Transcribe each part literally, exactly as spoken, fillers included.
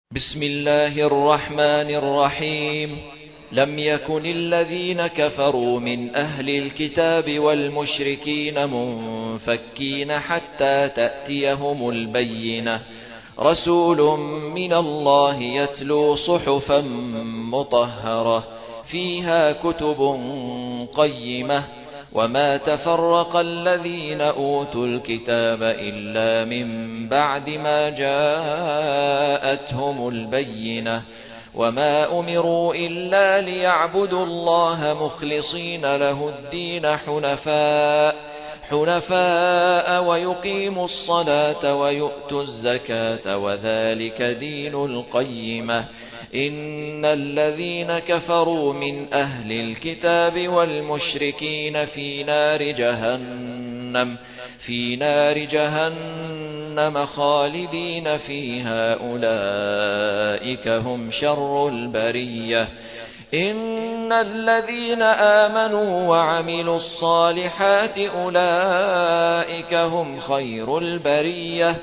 بسم الله الرحمن الرحيم. لم يكن الذين كفروا من أهل الكتاب والمشركين منفكين حتى تأتيهم البينة، رسول من الله يتلو صحفا مطهرة فيها كتب قيمة، وما تفرق الذين أوتوا الكتاب إلا من بعد ما جاءتهم البينة، وما أمروا إلا ليعبدوا الله مخلصين له الدين حنفاء حنفاء ويقيموا الصلاة ويؤتوا الزكاة وذلك دين القيمة. إن الذين كفروا من أهل الكتاب والمشركين في نار جهنم في نار جهنم خالدين فيها، أولئك هم شر البرية. إن الذين آمنوا وعملوا الصالحات أولئك هم خير البرية،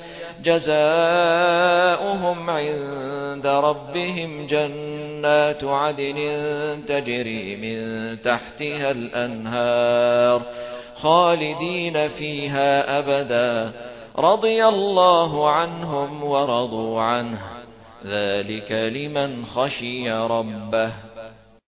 جزاؤهم عند ربهم جنات عدن تجري من تحتها الأنهار خالدين فيها أبدا، رضي الله عنهم ورضوا عنه، ذلك لمن خشي ربه.